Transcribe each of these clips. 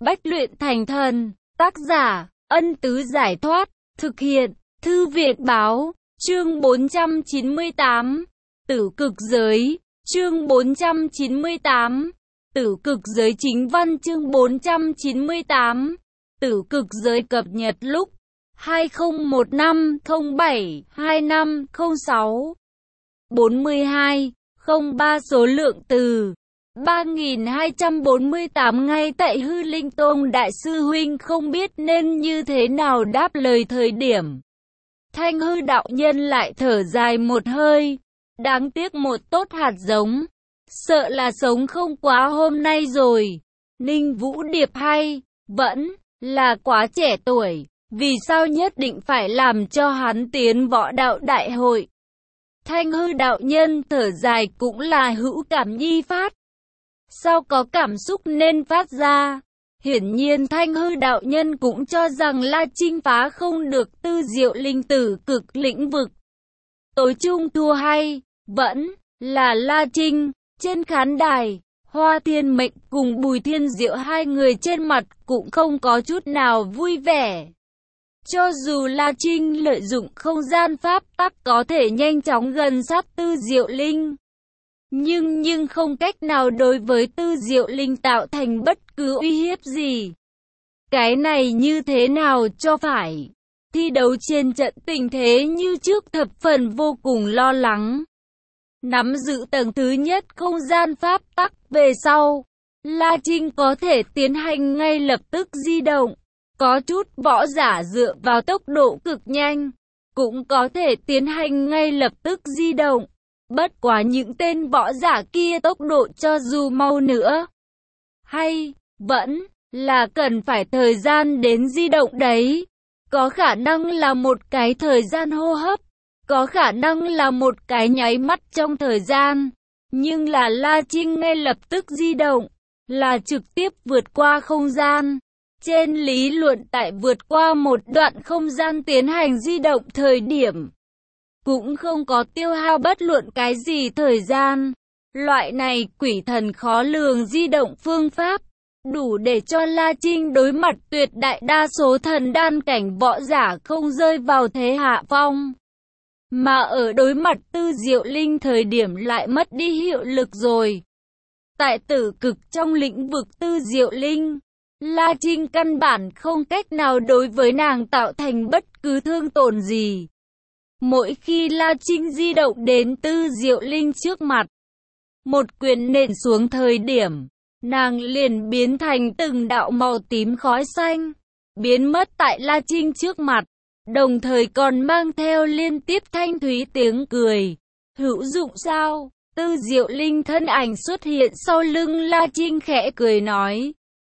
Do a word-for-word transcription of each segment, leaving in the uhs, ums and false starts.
Bách luyện thành thần. Tác giả, Ân Tứ Giải Thoát. Thực hiện, Thư Việt Báo. Chương bốn trăm chín mươi tám. Tử cực giới. Chương bốn trăm chín mươi tám. Tử cực giới chính văn. Chương bốn trăm chín mươi tám. Tử cực giới cập nhật lúc hai không một năm không bảy hai năm không sáu bốn mươi hai không ba. Số lượng từ ba nghìn hai trăm bốn mươi tám. Ngay tại Hư Linh Tông, đại sư huynh không biết nên như thế nào đáp lời thời điểm. Thanh hư đạo nhân lại thở dài một hơi. Đáng tiếc một tốt hạt giống, sợ là sống không quá hôm nay rồi. Ninh Vũ Điệp hay vẫn là quá trẻ tuổi, vì sao nhất định phải làm cho hắn tiến võ đạo đại hội? Thanh hư đạo nhân thở dài cũng là hữu cảm nhi phát. Sao có cảm xúc nên phát ra? Hiển nhiên Thanh hư đạo nhân cũng cho rằng La Trinh phá không được Tư Diệu Linh tử cực lĩnh vực. Tối trung thua hay vẫn là La Trinh. Trên khán đài, Hoa Thiên Mệnh cùng Bùi Thiên Diệu hai người trên mặt cũng không có chút nào vui vẻ. Cho dù La Trinh lợi dụng không gian pháp tắc có thể nhanh chóng gần sát Tư Diệu Linh, nhưng nhưng không cách nào đối với Tư Diệu Linh tạo thành bất cứ uy hiếp gì. Cái này như thế nào cho phải? Thi đấu trên trận tình thế như trước thập phần vô cùng lo lắng. Nắm giữ tầng thứ nhất không gian pháp tắc về sau, La Trinh có thể tiến hành ngay lập tức di động. Có chút võ giả dựa vào tốc độ cực nhanh, cũng có thể tiến hành ngay lập tức di động. Bất quá những tên võ giả kia tốc độ cho dù mau nữa, hay vẫn là cần phải thời gian đến di động đấy. Có khả năng là một cái thời gian hô hấp, có khả năng là một cái nháy mắt trong thời gian. Nhưng là La Trinh ngay lập tức di động, là trực tiếp vượt qua không gian. Trên lý luận tại vượt qua một đoạn không gian tiến hành di động thời điểm, cũng không có tiêu hao bất luận cái gì thời gian. Loại này quỷ thần khó lường di động phương pháp, đủ để cho La Trinh đối mặt tuyệt đại đa số thần đan cảnh võ giả không rơi vào thế hạ phong. Mà ở đối mặt Tư Diệu Linh thời điểm lại mất đi hiệu lực rồi. Tại tử cực trong lĩnh vực Tư Diệu Linh, La Trinh căn bản không cách nào đối với nàng tạo thành bất cứ thương tổn gì. Mỗi khi La Trinh di động đến Tư Diệu Linh trước mặt, một quyền nện xuống thời điểm, nàng liền biến thành từng đạo màu tím khói xanh, biến mất tại La Trinh trước mặt, đồng thời còn mang theo liên tiếp thanh thúy tiếng cười. Hữu dụng sao? Tư Diệu Linh thân ảnh xuất hiện sau lưng La Trinh khẽ cười nói.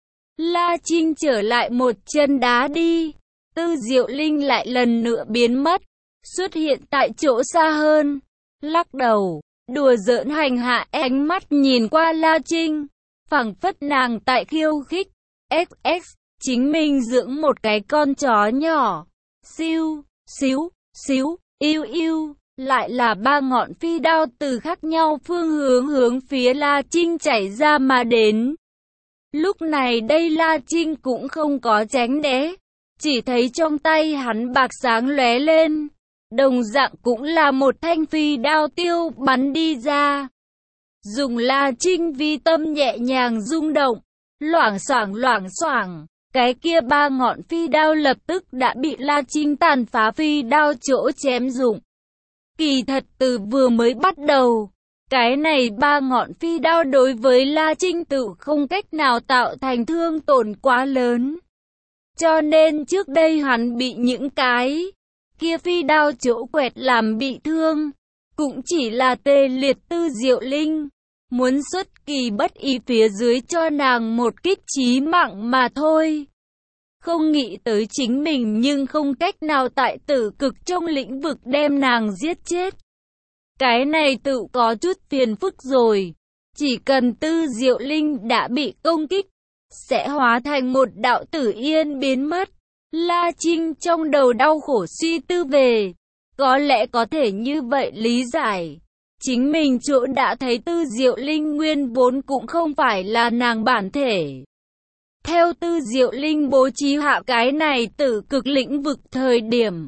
La Trinh trở lại một chân đá đi. Tư Diệu Linh lại lần nữa biến mất, xuất hiện tại chỗ xa hơn, lắc đầu, đùa giỡn hành hạ, ánh mắt nhìn qua La Trinh, phảng phất nàng tại khiêu khích. ích ích, chính mình dưỡng một cái con chó nhỏ, siêu, xíu, xíu, yêu yêu, lại là ba ngọn phi đao từ khác nhau phương hướng hướng phía La Trinh chảy ra mà đến. Lúc này đây La Trinh cũng không có tránh né, chỉ thấy trong tay hắn bạc sáng lóe lên, đồng dạng cũng là một thanh phi đao tiêu bắn đi ra. Dùng La Trinh vi tâm nhẹ nhàng rung động, loảng xoảng loảng xoảng, cái kia ba ngọn phi đao lập tức đã bị La Trinh tàn phá phi đao chỗ chém dụng. Kỳ thật từ vừa mới bắt đầu, cái này ba ngọn phi đao đối với La Trinh tự không cách nào tạo thành thương tổn quá lớn. Cho nên trước đây hắn bị những cái kia phi đao chỗ quẹt làm bị thương, cũng chỉ là tê liệt Tư Diệu Linh, muốn xuất kỳ bất ý phía dưới cho nàng một kích chí mạng mà thôi. Không nghĩ tới chính mình nhưng không cách nào tại tử cực trong lĩnh vực đem nàng giết chết. Cái này tự có chút phiền phức rồi. Chỉ cần Tư Diệu Linh đã bị công kích, sẽ hóa thành một đạo tử yên biến mất. La Trinh trong đầu đau khổ suy tư về. Có lẽ có thể như vậy lý giải. Chính mình chỗ đã thấy Tư Diệu Linh nguyên vốn cũng không phải là nàng bản thể. Theo Tư Diệu Linh bố trí hạ cái này tử cực lĩnh vực thời điểm,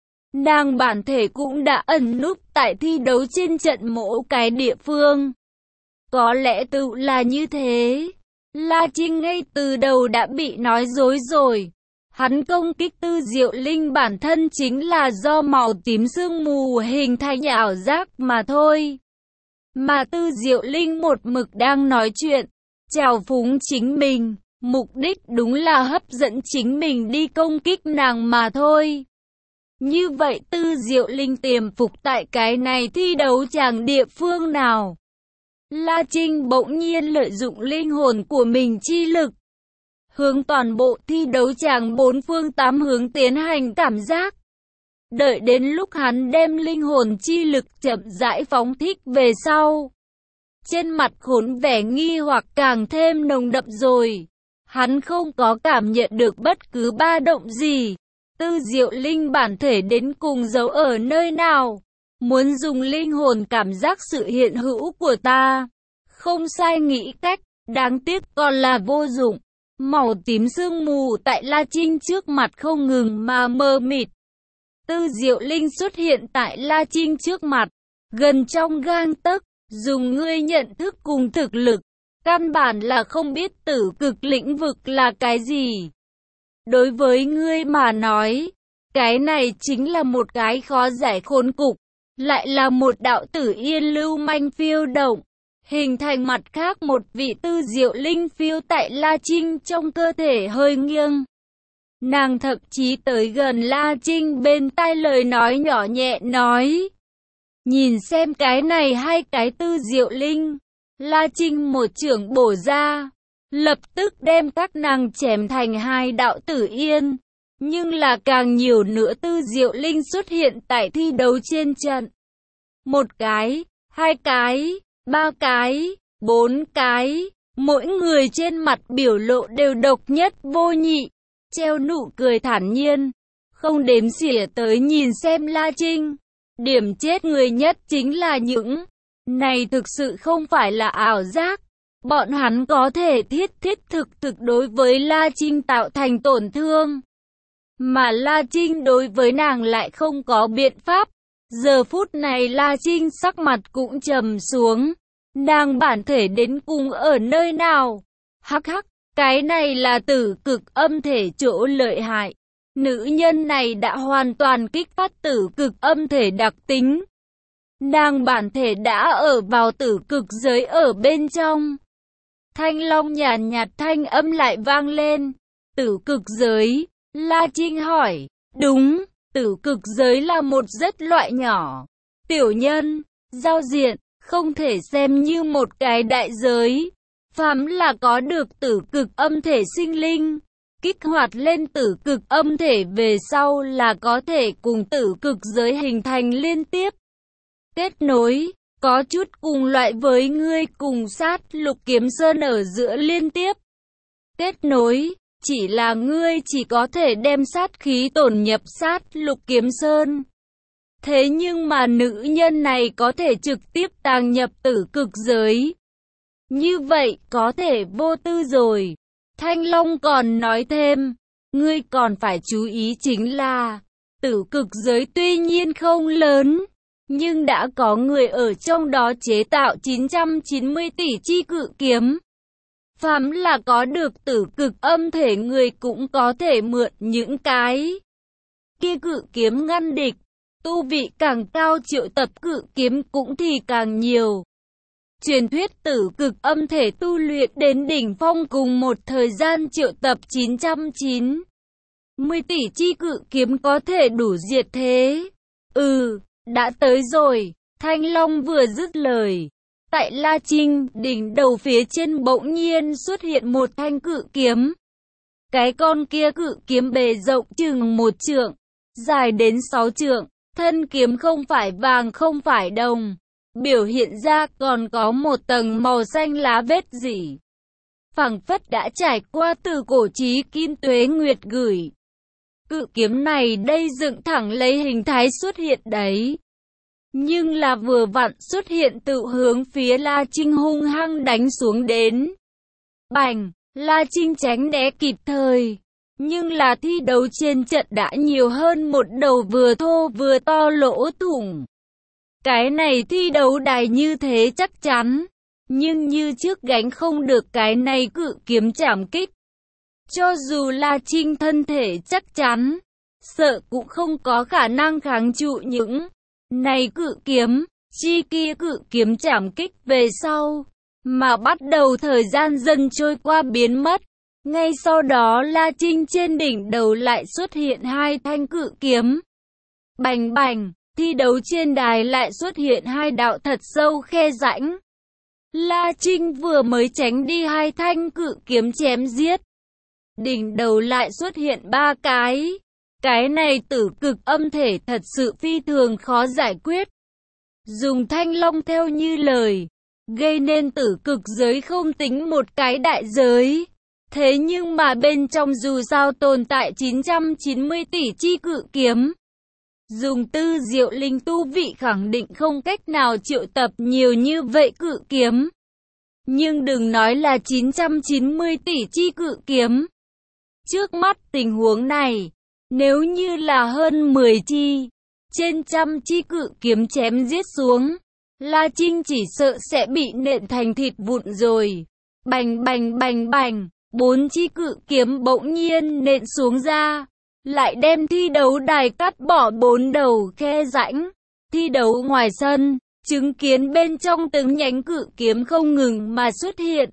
nàng bản thể cũng đã ẩn núp tại thi đấu trên trận mỗi cái địa phương. Có lẽ tự là như thế. La Trinh ngay từ đầu đã bị nói dối rồi. Hắn công kích Tư Diệu Linh bản thân chính là do màu tím sương mù hình thành ảo giác mà thôi. Mà Tư Diệu Linh một mực đang nói chuyện, trào phúng chính mình, mục đích đúng là hấp dẫn chính mình đi công kích nàng mà thôi. Như vậy Tư Diệu Linh tiềm phục tại cái này thi đấu chàng địa phương nào? La Trinh bỗng nhiên lợi dụng linh hồn của mình chi lực, hướng toàn bộ thi đấu chàng bốn phương tám hướng tiến hành cảm giác. Đợi đến lúc hắn đem linh hồn chi lực chậm rãi phóng thích về sau, trên mặt khốn vẻ nghi hoặc càng thêm nồng đậm rồi. Hắn không có cảm nhận được bất cứ ba động gì. Tư Diệu Linh bản thể đến cùng giấu ở nơi nào? Muốn dùng linh hồn cảm giác sự hiện hữu của ta. Không sai nghĩ cách, đáng tiếc còn là vô dụng. Màu tím sương mù tại La Trinh trước mặt không ngừng mà mờ mịt. Tư Diệu Linh xuất hiện tại La Trinh trước mặt, gần trong gang tấc, dùng ngươi nhận thức cùng thực lực, căn bản là không biết tử cực lĩnh vực là cái gì. Đối với ngươi mà nói, cái này chính là một cái khó giải khốn cục, lại là một đạo tử yên lưu manh phiêu động, hình thành mặt khác một vị Tư Diệu Linh phiêu tại La Trinh trong cơ thể hơi nghiêng. Nàng thậm chí tới gần La Trinh bên tai lời nói nhỏ nhẹ nói. Nhìn xem cái này hay cái Tư Diệu Linh. La Trinh một chưởng bổ ra, lập tức đem các nàng chém thành hai đạo tử yên. Nhưng là càng nhiều nữa Tư Diệu Linh xuất hiện tại thi đấu trên trận. Một cái, hai cái, ba cái, bốn cái, mỗi người trên mặt biểu lộ đều độc nhất vô nhị, treo nụ cười thản nhiên, không đếm xỉa tới nhìn xem La Trinh. Điểm chết người nhất chính là những này thực sự không phải là ảo giác. Bọn hắn có thể thiết thiết thực thực đối với La Trinh tạo thành tổn thương. Mà La Trinh đối với nàng lại không có biện pháp. Giờ phút này La Trinh sắc mặt cũng trầm xuống. Nàng bản thể đến cùng ở nơi nào? Hắc hắc, cái này là tử cực âm thể chỗ lợi hại. Nữ nhân này đã hoàn toàn kích phát tử cực âm thể đặc tính. Nàng bản thể đã ở vào tử cực giới ở bên trong. Thanh long nhàn nhạt thanh âm lại vang lên. Tử cực giới, La Trinh hỏi. Đúng, tử cực giới là một rất loại nhỏ. Tiểu nhân, giao diện, không thể xem như một cái đại giới. Phàm là có được tử cực âm thể sinh linh, kích hoạt lên tử cực âm thể về sau là có thể cùng tử cực giới hình thành liên tiếp. Kết nối, có chút cùng loại với ngươi cùng sát lục kiếm sơn ở giữa liên tiếp. Kết nối, chỉ là ngươi chỉ có thể đem sát khí tổn nhập sát lục kiếm sơn. Thế nhưng mà nữ nhân này có thể trực tiếp tàng nhập tử cực giới. Như vậy có thể vô tư rồi. Thanh Long còn nói thêm, ngươi còn phải chú ý chính là, tử cực giới tuy nhiên không lớn, nhưng đã có người ở trong đó chế tạo chín trăm chín mươi tỷ chi cự kiếm. Phàm là có được tử cực âm thể người cũng có thể mượn những cái kia cự kiếm ngăn địch. Tu vị càng cao triệu tập cự kiếm cũng thì càng nhiều. Truyền thuyết tử cực âm thể tu luyện đến đỉnh phong cùng một thời gian triệu tập chín trăm chín mươi tỷ chi cự kiếm có thể đủ diệt thế. Ừ, đã tới rồi. Thanh Long vừa dứt lời. Tại La Trinh, đỉnh đầu phía trên bỗng nhiên xuất hiện một thanh cự kiếm. Cái con kia cự kiếm bề rộng chừng một trượng, dài đến sáu trượng. Thân kiếm không phải vàng không phải đồng. Biểu hiện ra còn có một tầng màu xanh lá vết rỉ. Phảng phất đã trải qua từ cổ chí kim tuế nguyệt gửi. Cự kiếm này đây dựng thẳng lấy hình thái xuất hiện đấy. Nhưng là vừa vặn xuất hiện tự hướng phía La Trinh hung hăng đánh xuống đến. Bành! La Trinh tránh né kịp thời. Nhưng là thi đấu trên trận đã nhiều hơn một đầu vừa thô vừa to lỗ thủng. Cái này thi đấu đài như thế chắc chắn. Nhưng như trước gánh không được cái này cự kiếm trảm kích. Cho dù La Trinh thân thể chắc chắn, sợ cũng không có khả năng kháng trụ những này cự kiếm, chi kia cự kiếm trảm kích về sau. Mà bắt đầu thời gian dần trôi qua biến mất. Ngay sau đó La Trinh trên đỉnh đầu lại xuất hiện hai thanh cự kiếm. Bành bành, thi đấu trên đài lại xuất hiện hai đạo thật sâu khe rãnh. La Trinh vừa mới tránh đi hai thanh cự kiếm chém giết. Đỉnh đầu lại xuất hiện ba cái. Cái này tử cực âm thể thật sự phi thường khó giải quyết. Dùng thanh long theo như lời, gây nên tử cực giới không tính một cái đại giới. Thế nhưng mà bên trong dù sao tồn tại chín trăm chín mươi tỷ chi cự kiếm. Dùng tư diệu linh tu vị khẳng định không cách nào triệu tập nhiều như vậy cự kiếm. Nhưng đừng nói là chín trăm chín mươi tỷ chi cự kiếm. Trước mắt tình huống này, nếu như là hơn mười chi, trên trăm chi cự kiếm chém giết xuống, La Trinh chỉ sợ sẽ bị nện thành thịt vụn rồi. Bành bành bành bành, bốn chi cự kiếm bỗng nhiên nện xuống ra, lại đem thi đấu đài cắt bỏ bốn đầu khe rãnh. Thi đấu ngoài sân, chứng kiến bên trong từng nhánh cự kiếm không ngừng mà xuất hiện,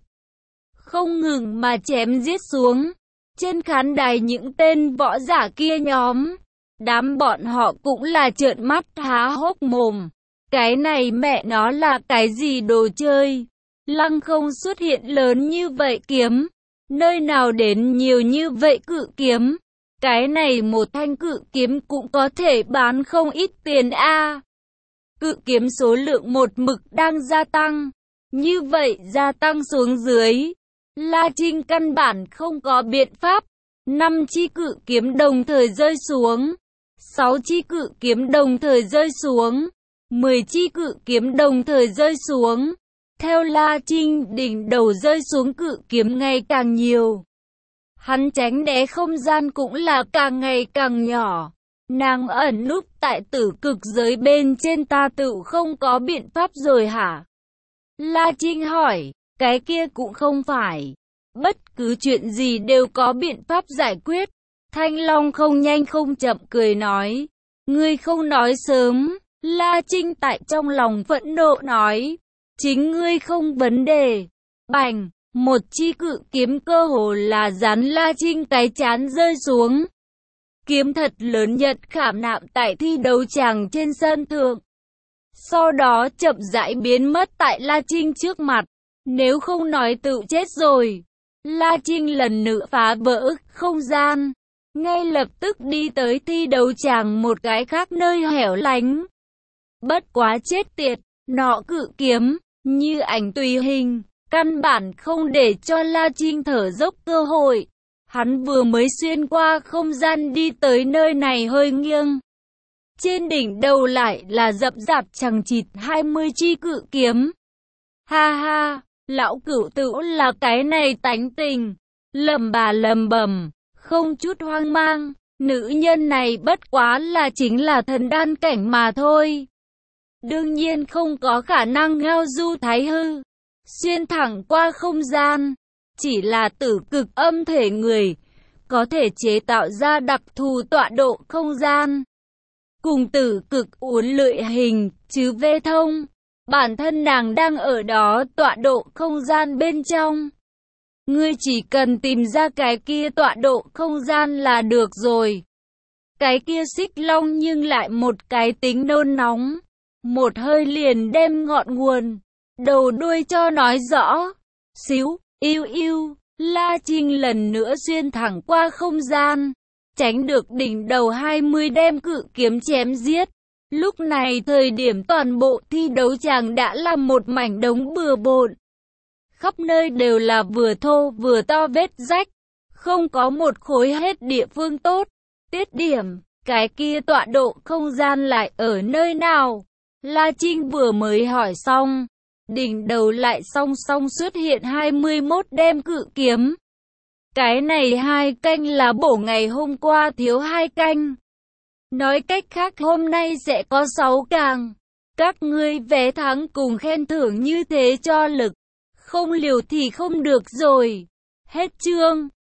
không ngừng mà chém giết xuống. Trên khán đài những tên võ giả kia nhóm, đám bọn họ cũng là trợn mắt há hốc mồm. Cái này mẹ nó là cái gì đồ chơi? Lăng không xuất hiện lớn như vậy kiếm, nơi nào đến nhiều như vậy cự kiếm? Cái này một thanh cự kiếm cũng có thể bán không ít tiền a. Cự kiếm số lượng một mực đang gia tăng. Như vậy gia tăng xuống dưới, La Trinh căn bản không có biện pháp. Năm chi cự kiếm đồng thời rơi xuống, sáu chi cự kiếm đồng thời rơi xuống, mười chi cự kiếm đồng thời rơi xuống. Theo La Trinh, đỉnh đầu rơi xuống cự kiếm ngày càng nhiều. Hắn tránh né không gian cũng là càng ngày càng nhỏ. Nàng ẩn núp tại tử cực giới bên trên ta tự không có biện pháp rồi hả? La Trinh hỏi, cái kia cũng không phải. Bất cứ chuyện gì đều có biện pháp giải quyết. Thanh Long không nhanh không chậm cười nói. Ngươi không nói sớm. La Trinh tại trong lòng phẫn nộ nói. Chính ngươi không vấn đề. Bành, một chi cự kiếm cơ hồ là dán La Trinh cái chán rơi xuống. Kiếm thật lớn nhật khảm nạm tại thi đấu tràng trên sân thượng. Sau đó chậm rãi biến mất tại La Trinh trước mặt. Nếu không nói tự chết rồi. La Trinh lần nữa phá vỡ không gian, ngay lập tức đi tới thi đấu tràng một cái khác nơi hẻo lánh. Bất quá chết tiệt, nọ cự kiếm, như ảnh tùy hình, căn bản không để cho La Trinh thở dốc cơ hội. Hắn vừa mới xuyên qua không gian đi tới nơi này hơi nghiêng. Trên đỉnh đầu lại là rậm rạp chằng chịt hai mươi chi cự kiếm. Ha ha! Lão cửu tử là cái này tánh tình, lầm bà lầm bầm, không chút hoang mang, nữ nhân này bất quá là chính là thần đan cảnh mà thôi. Đương nhiên không có khả năng ngao du thái hư, xuyên thẳng qua không gian, chỉ là tử cực âm thể người, có thể chế tạo ra đặc thù tọa độ không gian. Cùng tử cực uốn lưỡi hình, chứ vê thông. Bản thân nàng đang ở đó tọa độ không gian bên trong. Ngươi chỉ cần tìm ra cái kia tọa độ không gian là được rồi. Cái kia xích long nhưng lại một cái tính nôn nóng. Một hơi liền đem ngọn nguồn, đầu đuôi cho nói rõ. Xíu, yêu yêu, La Trinh lần nữa xuyên thẳng qua không gian. Tránh được đỉnh đầu hai mươi đem cự kiếm chém giết. Lúc này thời điểm toàn bộ thi đấu tràng đã là một mảnh đống bừa bộn. Khắp nơi đều là vừa thô vừa to vết rách. Không có một khối hết địa phương tốt. Tiết điểm, cái kia tọa độ không gian lại ở nơi nào? La Trinh vừa mới hỏi xong. Đỉnh đầu lại song song xuất hiện hai mươi mốt đem cự kiếm. Cái này hai canh là bổ ngày hôm qua thiếu hai canh. Nói cách khác hôm nay sẽ có sáu càng. Các ngươi vé thắng cùng khen thưởng như thế cho lực. Không liều thì không được rồi. Hết chương.